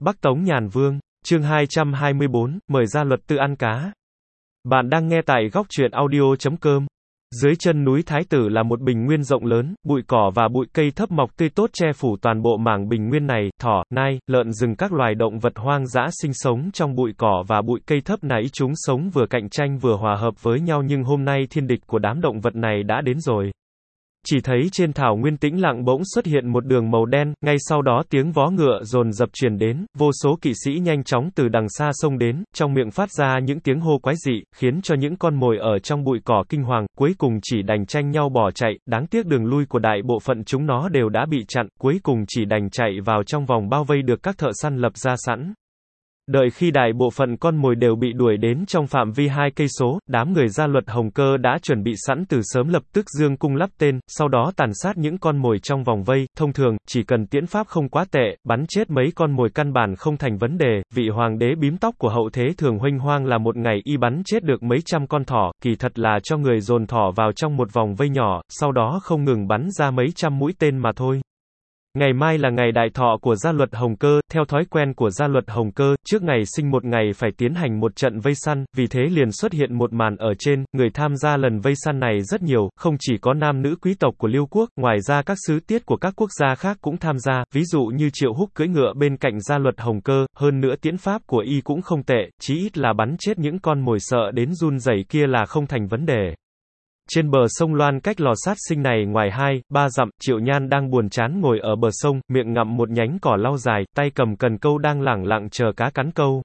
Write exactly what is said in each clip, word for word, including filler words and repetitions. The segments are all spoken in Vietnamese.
Bắc Tống Nhàn Vương, chương hai trăm hai mươi bốn, mời gia luật tư ăn cá. Bạn đang nghe tại góc truyện audio chấm com. Dưới chân núi Thái Tử là một bình nguyên rộng lớn, bụi cỏ và bụi cây thấp mọc tươi tốt che phủ toàn bộ mảng bình nguyên này, thỏ, nai, lợn rừng các loài động vật hoang dã sinh sống trong bụi cỏ và bụi cây thấp này chúng sống vừa cạnh tranh vừa hòa hợp với nhau nhưng hôm nay thiên địch của đám động vật này đã đến rồi. Chỉ thấy trên thảo nguyên tĩnh lặng bỗng xuất hiện một đường màu đen, ngay sau đó tiếng vó ngựa dồn dập truyền đến, vô số kỵ sĩ nhanh chóng từ đằng xa xông đến, trong miệng phát ra những tiếng hô quái dị, khiến cho những con mồi ở trong bụi cỏ kinh hoàng, cuối cùng chỉ đành tranh nhau bỏ chạy, đáng tiếc đường lui của đại bộ phận chúng nó đều đã bị chặn, cuối cùng chỉ đành chạy vào trong vòng bao vây được các thợ săn lập ra sẵn. Đợi khi đại bộ phận con mồi đều bị đuổi đến trong phạm vi hai cây số, đám người gia luật Hồng Cơ đã chuẩn bị sẵn từ sớm lập tức dương cung lắp tên, sau đó tàn sát những con mồi trong vòng vây. Thông thường, chỉ cần tiễn pháp không quá tệ, bắn chết mấy con mồi căn bản không thành vấn đề. Vị hoàng đế bím tóc của hậu thế thường huênh hoang là một ngày y bắn chết được mấy trăm con thỏ, kỳ thật là cho người dồn thỏ vào trong một vòng vây nhỏ, sau đó không ngừng bắn ra mấy trăm mũi tên mà thôi. Ngày mai là ngày đại thọ của gia luật Hồng Cơ, theo thói quen của gia luật Hồng Cơ, trước ngày sinh một ngày phải tiến hành một trận vây săn, vì thế liền xuất hiện một màn ở trên, người tham gia lần vây săn này rất nhiều, không chỉ có nam nữ quý tộc của Liêu quốc, ngoài ra các sứ tiết của các quốc gia khác cũng tham gia, ví dụ như Triệu Húc cưỡi ngựa bên cạnh gia luật Hồng Cơ, hơn nữa tiễn pháp của y cũng không tệ, chí ít là bắn chết những con mồi sợ đến run rẩy kia là không thành vấn đề. Trên bờ sông Loan cách lò sát sinh này ngoài hai, ba dặm, Triệu Nhan đang buồn chán ngồi ở bờ sông, miệng ngậm một nhánh cỏ lau dài, tay cầm cần câu đang lẳng lặng chờ cá cắn câu.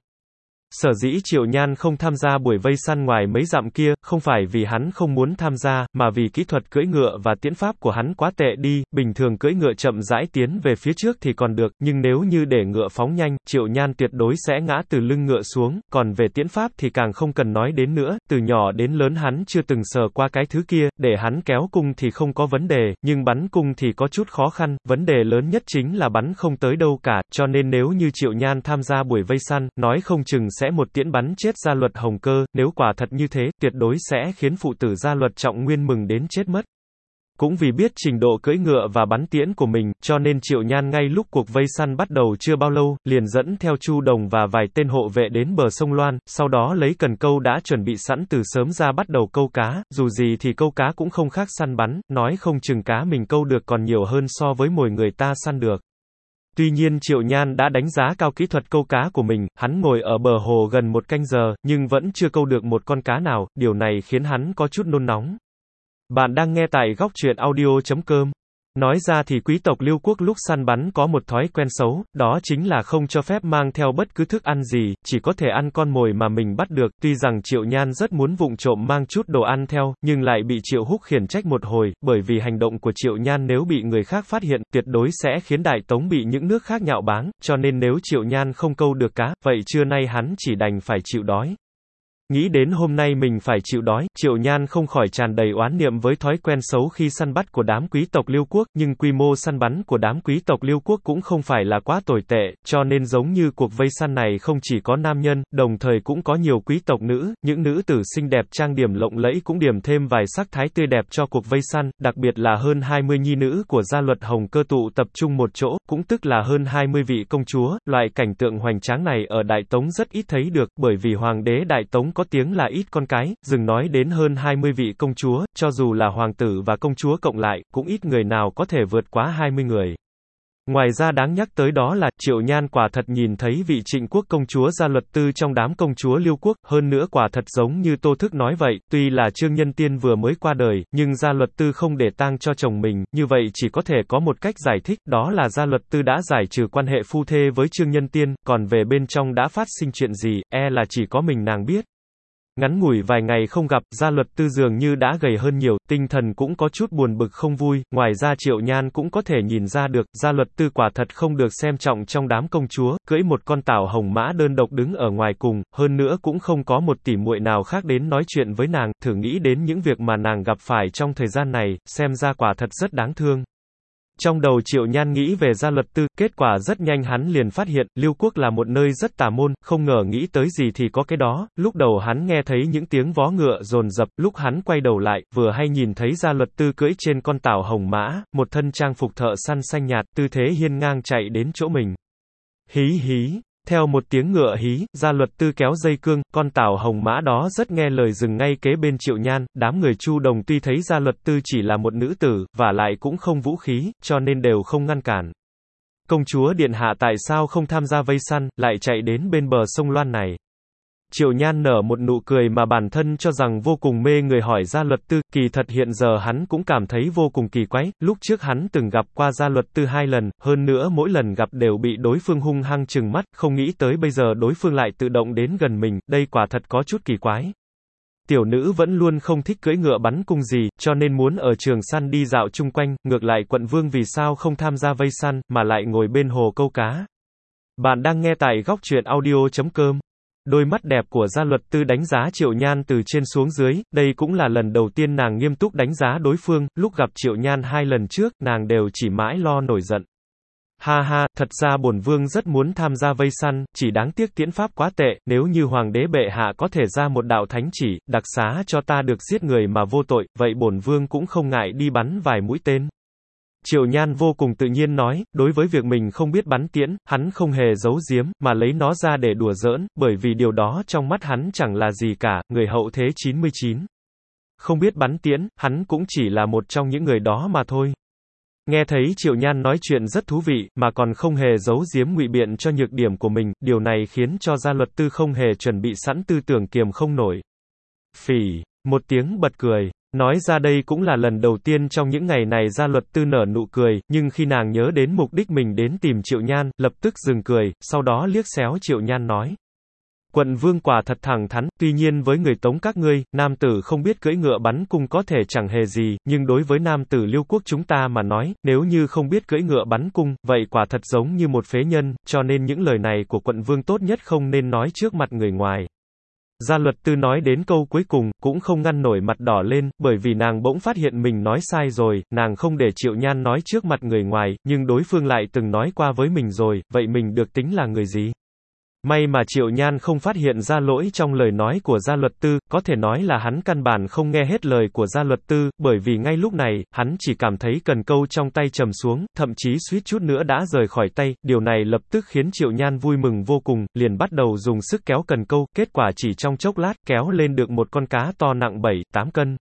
Sở dĩ Triệu Nhan không tham gia buổi vây săn ngoài mấy dặm kia, không phải vì hắn không muốn tham gia, mà vì kỹ thuật cưỡi ngựa và tiễn pháp của hắn quá tệ đi, bình thường cưỡi ngựa chậm rãi tiến về phía trước thì còn được, nhưng nếu như để ngựa phóng nhanh, Triệu Nhan tuyệt đối sẽ ngã từ lưng ngựa xuống, còn về tiễn pháp thì càng không cần nói đến nữa, từ nhỏ đến lớn hắn chưa từng sờ qua cái thứ kia, để hắn kéo cung thì không có vấn đề, nhưng bắn cung thì có chút khó khăn, vấn đề lớn nhất chính là bắn không tới đâu cả, cho nên nếu như Triệu Nhan tham gia buổi vây săn, nói không chừng sẽ một tiễn bắn chết gia luật Hồng Cơ, nếu quả thật như thế, tuyệt đối sẽ khiến phụ tử gia luật Trọng Nguyên mừng đến chết mất. Cũng vì biết trình độ cưỡi ngựa và bắn tiễn của mình, cho nên Triệu Nhan ngay lúc cuộc vây săn bắt đầu chưa bao lâu, liền dẫn theo Chu Đồng và vài tên hộ vệ đến bờ sông Loan, sau đó lấy cần câu đã chuẩn bị sẵn từ sớm ra bắt đầu câu cá, dù gì thì câu cá cũng không khác săn bắn, nói không chừng cá mình câu được còn nhiều hơn so với mồi người ta săn được. Tuy nhiên Triệu Nhan đã đánh giá cao kỹ thuật câu cá của mình, hắn ngồi ở bờ hồ gần một canh giờ, nhưng vẫn chưa câu được một con cá nào, điều này khiến hắn có chút nôn nóng. Bạn đang nghe tại góc truyện audio chấm com. Nói ra thì quý tộc Liêu quốc lúc săn bắn có một thói quen xấu, đó chính là không cho phép mang theo bất cứ thức ăn gì, chỉ có thể ăn con mồi mà mình bắt được. Tuy rằng Triệu Nhan rất muốn vụng trộm mang chút đồ ăn theo, nhưng lại bị Triệu Húc khiển trách một hồi, bởi vì hành động của Triệu Nhan nếu bị người khác phát hiện, tuyệt đối sẽ khiến Đại Tống bị những nước khác nhạo báng, cho nên nếu Triệu Nhan không câu được cá, vậy trưa nay hắn chỉ đành phải chịu đói. Nghĩ đến hôm nay mình phải chịu đói, Triệu Nhan không khỏi tràn đầy oán niệm với thói quen xấu khi săn bắt của đám quý tộc Liêu quốc, nhưng quy mô săn bắn của đám quý tộc Liêu quốc cũng không phải là quá tồi tệ, cho nên giống như cuộc vây săn này không chỉ có nam nhân, đồng thời cũng có nhiều quý tộc nữ, những nữ tử xinh đẹp trang điểm lộng lẫy cũng điểm thêm vài sắc thái tươi đẹp cho cuộc vây săn, đặc biệt là hơn hai mươi nhi nữ của gia luật Hồng Cơ tụ tập trung một chỗ, cũng tức là hơn hai mươi vị công chúa, loại cảnh tượng hoành tráng này ở Đại Tống rất ít thấy được, bởi vì hoàng đế Đại Tống có tiếng là ít con cái, dừng nói đến hơn hai mươi vị công chúa, cho dù là hoàng tử và công chúa cộng lại, cũng ít người nào có thể vượt quá hai mươi người. Ngoài ra đáng nhắc tới đó là, Triệu Nhan quả thật nhìn thấy vị Trịnh quốc công chúa gia luật tư trong đám công chúa Liêu quốc, hơn nữa quả thật giống như Tô Thức nói vậy, tuy là Trương Nhân Tiên vừa mới qua đời, nhưng gia luật tư không để tang cho chồng mình, như vậy chỉ có thể có một cách giải thích, đó là gia luật tư đã giải trừ quan hệ phu thê với Trương Nhân Tiên, còn về bên trong đã phát sinh chuyện gì, e là chỉ có mình nàng biết. Ngắn ngủi vài ngày không gặp, gia luật tư dường như đã gầy hơn nhiều, tinh thần cũng có chút buồn bực không vui, ngoài ra Triệu Nhan cũng có thể nhìn ra được, gia luật tư quả thật không được xem trọng trong đám công chúa, cưỡi một con tảo hồng mã đơn độc đứng ở ngoài cùng, hơn nữa cũng không có một tỉ muội nào khác đến nói chuyện với nàng, thử nghĩ đến những việc mà nàng gặp phải trong thời gian này, xem ra quả thật rất đáng thương. Trong đầu Triệu Nhan nghĩ về gia luật tư, kết quả rất nhanh hắn liền phát hiện, Liêu quốc là một nơi rất tà môn, không ngờ nghĩ tới gì thì có cái đó, lúc đầu hắn nghe thấy những tiếng vó ngựa dồn dập, lúc hắn quay đầu lại, vừa hay nhìn thấy gia luật tư cưỡi trên con tảo hồng mã, một thân trang phục thợ săn xanh nhạt, tư thế hiên ngang chạy đến chỗ mình. Hí hí. Theo một tiếng ngựa hí, gia luật tư kéo dây cương, con tảo hồng mã đó rất nghe lời dừng ngay kế bên Triệu Nhan, đám người Chu Đồng tuy thấy gia luật tư chỉ là một nữ tử, và lại cũng không vũ khí, cho nên đều không ngăn cản. Công chúa điện hạ tại sao không tham gia vây săn, lại chạy đến bên bờ sông Loan này? Triệu Nhan nở một nụ cười mà bản thân cho rằng vô cùng mê người hỏi gia luật tư, kỳ thật hiện giờ hắn cũng cảm thấy vô cùng kỳ quái, lúc trước hắn từng gặp qua gia luật tư hai lần, hơn nữa mỗi lần gặp đều bị đối phương hung hăng trừng mắt, không nghĩ tới bây giờ đối phương lại tự động đến gần mình, đây quả thật có chút kỳ quái. Tiểu nữ vẫn luôn không thích cưỡi ngựa bắn cung gì, cho nên muốn ở trường săn đi dạo chung quanh, ngược lại quận vương vì sao không tham gia vây săn, mà lại ngồi bên hồ câu cá. Bạn đang nghe tại góc truyện audio chấm com. Đôi mắt đẹp của gia luật tư đánh giá Triệu Nhan từ trên xuống dưới, đây cũng là lần đầu tiên nàng nghiêm túc đánh giá đối phương, lúc gặp Triệu Nhan hai lần trước, nàng đều chỉ mãi lo nổi giận. Ha ha, thật ra bổn vương rất muốn tham gia vây săn, chỉ đáng tiếc tiễn pháp quá tệ, nếu như hoàng đế bệ hạ có thể ra một đạo thánh chỉ, đặc xá cho ta được giết người mà vô tội, vậy bổn vương cũng không ngại đi bắn vài mũi tên. Triệu Nhan vô cùng tự nhiên nói, đối với việc mình không biết bắn tiễn, hắn không hề giấu giếm, mà lấy nó ra để đùa giỡn, bởi vì điều đó trong mắt hắn chẳng là gì cả, người hậu thế chín mươi chín. Không biết bắn tiễn, hắn cũng chỉ là một trong những người đó mà thôi. Nghe thấy Triệu Nhan nói chuyện rất thú vị, mà còn không hề giấu giếm ngụy biện cho nhược điểm của mình, điều này khiến cho gia luật tư không hề chuẩn bị sẵn tư tưởng kiềm không nổi. Phỉ, một tiếng bật cười. Nói ra đây cũng là lần đầu tiên trong những ngày này gia luật tư nở nụ cười, nhưng khi nàng nhớ đến mục đích mình đến tìm Triệu Nhan, lập tức dừng cười, sau đó liếc xéo Triệu Nhan nói. Quận vương quả thật thẳng thắn, tuy nhiên với người Tống các ngươi, nam tử không biết cưỡi ngựa bắn cung có thể chẳng hề gì, nhưng đối với nam tử Liêu quốc chúng ta mà nói, nếu như không biết cưỡi ngựa bắn cung, vậy quả thật giống như một phế nhân, cho nên những lời này của quận vương tốt nhất không nên nói trước mặt người ngoài. Gia luật tư nói đến câu cuối cùng, cũng không ngăn nổi mặt đỏ lên, bởi vì nàng bỗng phát hiện mình nói sai rồi, nàng không để Triệu Nhan nói trước mặt người ngoài, nhưng đối phương lại từng nói qua với mình rồi, vậy mình được tính là người gì? May mà Triệu Nhan không phát hiện ra lỗi trong lời nói của gia luật tư, có thể nói là hắn căn bản không nghe hết lời của gia luật tư, bởi vì ngay lúc này, hắn chỉ cảm thấy cần câu trong tay trầm xuống, thậm chí suýt chút nữa đã rời khỏi tay, điều này lập tức khiến Triệu Nhan vui mừng vô cùng, liền bắt đầu dùng sức kéo cần câu, kết quả chỉ trong chốc lát, kéo lên được một con cá to nặng bảy, tám cân.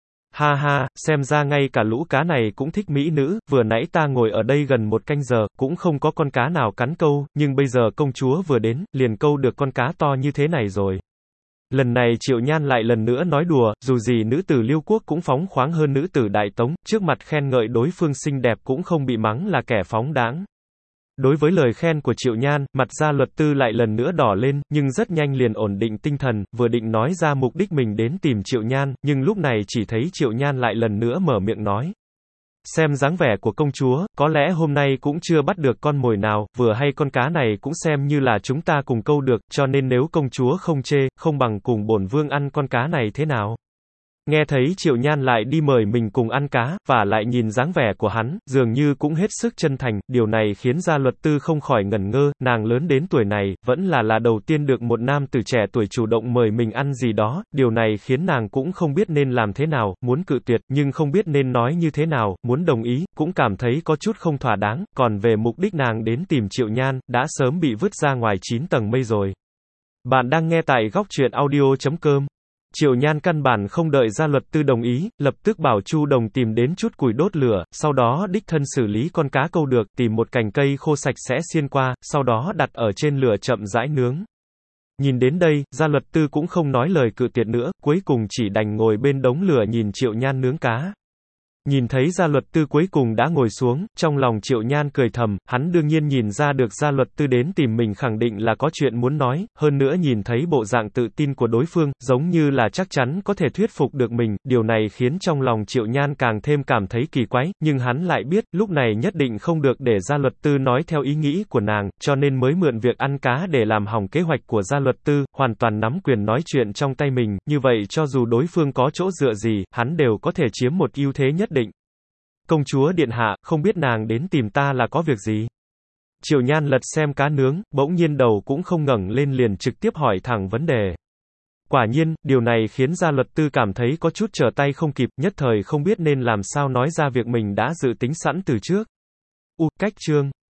Ha ha, xem ra ngay cả lũ cá này cũng thích mỹ nữ, vừa nãy ta ngồi ở đây gần một canh giờ, cũng không có con cá nào cắn câu, nhưng bây giờ công chúa vừa đến, liền câu được con cá to như thế này rồi. Lần này Triệu Nhan lại lần nữa nói đùa, dù gì nữ tử Liêu quốc cũng phóng khoáng hơn nữ tử Đại Tống, trước mặt khen ngợi đối phương xinh đẹp cũng không bị mắng là kẻ phóng đãng. Đối với lời khen của Triệu Nhan, mặt gia luật tư lại lần nữa đỏ lên, nhưng rất nhanh liền ổn định tinh thần, vừa định nói ra mục đích mình đến tìm Triệu Nhan, nhưng lúc này chỉ thấy Triệu Nhan lại lần nữa mở miệng nói. Xem dáng vẻ của công chúa, có lẽ hôm nay cũng chưa bắt được con mồi nào, vừa hay con cá này cũng xem như là chúng ta cùng câu được, cho nên nếu công chúa không chê, không bằng cùng bổn vương ăn con cá này thế nào? Nghe thấy Triệu Nhan lại đi mời mình cùng ăn cá, và lại nhìn dáng vẻ của hắn, dường như cũng hết sức chân thành, điều này khiến gia luật tư không khỏi ngẩn ngơ, nàng lớn đến tuổi này, vẫn là là đầu tiên được một nam tử trẻ tuổi chủ động mời mình ăn gì đó, điều này khiến nàng cũng không biết nên làm thế nào, muốn cự tuyệt, nhưng không biết nên nói như thế nào, muốn đồng ý, cũng cảm thấy có chút không thỏa đáng, còn về mục đích nàng đến tìm Triệu Nhan, đã sớm bị vứt ra ngoài chín tầng mây rồi. Bạn đang nghe tại góc truyện audio chấm com. Triệu Nhan căn bản không đợi gia luật tư đồng ý, lập tức bảo Chu Đồng tìm đến chút củi đốt lửa, sau đó đích thân xử lý con cá câu được, tìm một cành cây khô sạch sẽ xiên qua, sau đó đặt ở trên lửa chậm rãi nướng. Nhìn đến đây, gia luật tư cũng không nói lời cự tuyệt nữa, cuối cùng chỉ đành ngồi bên đống lửa nhìn Triệu Nhan nướng cá. Nhìn thấy gia luật tư cuối cùng đã ngồi xuống, trong lòng Triệu Nhan cười thầm, hắn đương nhiên nhìn ra được gia luật tư đến tìm mình khẳng định là có chuyện muốn nói, hơn nữa nhìn thấy bộ dạng tự tin của đối phương, giống như là chắc chắn có thể thuyết phục được mình, điều này khiến trong lòng Triệu Nhan càng thêm cảm thấy kỳ quái, nhưng hắn lại biết, lúc này nhất định không được để gia luật tư nói theo ý nghĩ của nàng, cho nên mới mượn việc ăn cá để làm hỏng kế hoạch của gia luật tư, hoàn toàn nắm quyền nói chuyện trong tay mình, như vậy cho dù đối phương có chỗ dựa gì, hắn đều có thể chiếm một ưu thế nhất định. Công chúa điện hạ, không biết nàng đến tìm ta là có việc gì? Triệu Nhan lật xem cá nướng, bỗng nhiên đầu cũng không ngẩng lên liền trực tiếp hỏi thẳng vấn đề. Quả nhiên, điều này khiến gia luật tư cảm thấy có chút trở tay không kịp, nhất thời không biết nên làm sao nói ra việc mình đã dự tính sẵn từ trước. U, cách chương